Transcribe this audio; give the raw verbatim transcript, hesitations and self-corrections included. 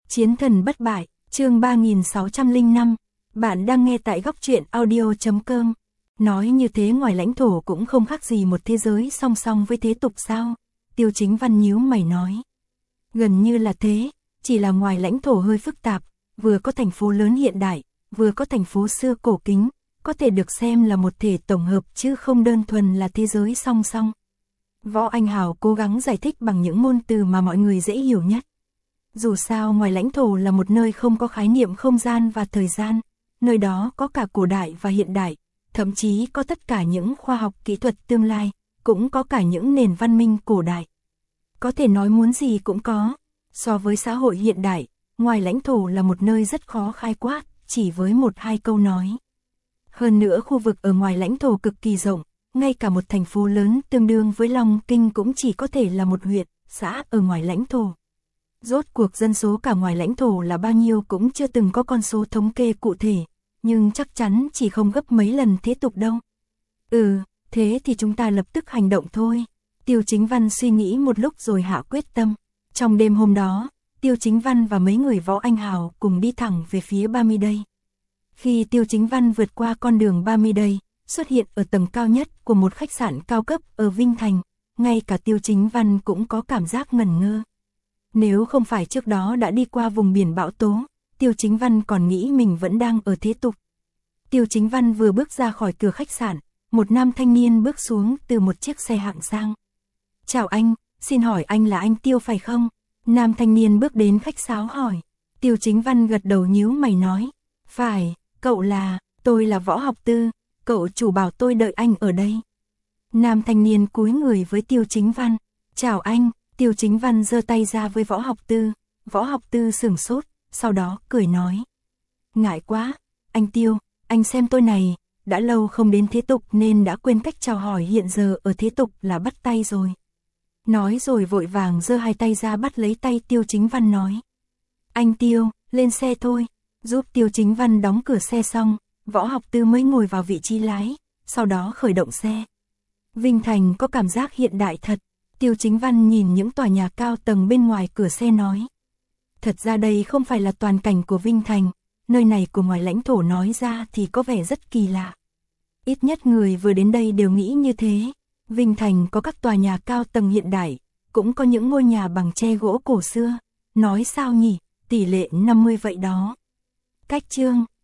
Chiến thần bất bại, chương ba nghìn sáu trăm lẻ năm. Bạn đang nghe tại góc truyện audio chấm com. Nói như thế ngoài lãnh thổ cũng không khác gì một thế giới song song với thế tục sao? Tiêu Chính Văn nhíu mày nói. Gần như là thế, chỉ là ngoài lãnh thổ hơi phức tạp, vừa có thành phố lớn hiện đại, vừa có thành phố xưa cổ kính, có thể được xem là một thể tổng hợp chứ không đơn thuần là thế giới song song. Võ Anh Hào cố gắng giải thích bằng những ngôn từ mà mọi người dễ hiểu nhất. Dù sao ngoài lãnh thổ là một nơi không có khái niệm không gian và thời gian, nơi đó có cả cổ đại và hiện đại, thậm chí có tất cả những khoa học kỹ thuật tương lai, cũng có cả những nền văn minh cổ đại. Có thể nói muốn gì cũng có. So với xã hội hiện đại, ngoài lãnh thổ là một nơi rất khó khai quát, chỉ với một hai câu nói. Hơn nữa khu vực ở ngoài lãnh thổ cực kỳ rộng, ngay cả một thành phố lớn tương đương với Long Kinh cũng chỉ có thể là một huyện, xã ở ngoài lãnh thổ. Rốt cuộc dân số cả ngoài lãnh thổ là bao nhiêu cũng chưa từng có con số thống kê cụ thể, nhưng chắc chắn chỉ không gấp mấy lần thế tục đâu. Ừ, thế thì chúng ta lập tức hành động thôi. Tiêu Chính Văn suy nghĩ một lúc rồi hạ quyết tâm. Trong đêm hôm đó, Tiêu Chính Văn và mấy người Võ Anh Hào cùng đi thẳng về phía ba mươi Day. Khi Tiêu Chính Văn vượt qua con đường ba mươi Day, xuất hiện ở tầng cao nhất của một khách sạn cao cấp ở Vinh Thành, ngay cả Tiêu Chính Văn cũng có cảm giác ngẩn ngơ. Nếu không phải trước đó đã đi qua vùng biển bão tố, Tiêu Chính Văn còn nghĩ mình vẫn đang ở thế tục. Tiêu Chính Văn vừa bước ra khỏi cửa khách sạn, một nam thanh niên bước xuống từ một chiếc xe hạng sang. Chào anh, xin hỏi anh là anh Tiêu phải không? Nam thanh niên bước đến khách sáo hỏi. Tiêu Chính Văn gật đầu nhíu mày nói. Phải, cậu là, tôi là Võ Học Tư, cậu chủ bảo tôi đợi anh ở đây. Nam thanh niên cúi người với Tiêu Chính Văn. Chào anh. Tiêu Chính Văn giơ tay ra với Võ Học Tư, Võ Học Tư sửng sốt, sau đó cười nói. Ngại quá, anh Tiêu, anh xem tôi này, đã lâu không đến thế tục nên đã quên cách chào hỏi hiện giờ ở thế tục là bắt tay rồi. Nói rồi vội vàng giơ hai tay ra bắt lấy tay Tiêu Chính Văn nói. Anh Tiêu, lên xe thôi, giúp Tiêu Chính Văn đóng cửa xe xong, Võ Học Tư mới ngồi vào vị trí lái, sau đó khởi động xe. Vinh Thành có cảm giác hiện đại thật. Tiêu Chính Văn nhìn những tòa nhà cao tầng bên ngoài cửa xe nói. Thật ra đây không phải là toàn cảnh của Vinh Thành, nơi này của ngoài lãnh thổ nói ra thì có vẻ rất kỳ lạ. Ít nhất người vừa đến đây đều nghĩ như thế. Vinh Thành có các tòa nhà cao tầng hiện đại, cũng có những ngôi nhà bằng tre gỗ cổ xưa. Nói sao nhỉ, tỷ lệ năm mươi vậy đó. Cách chương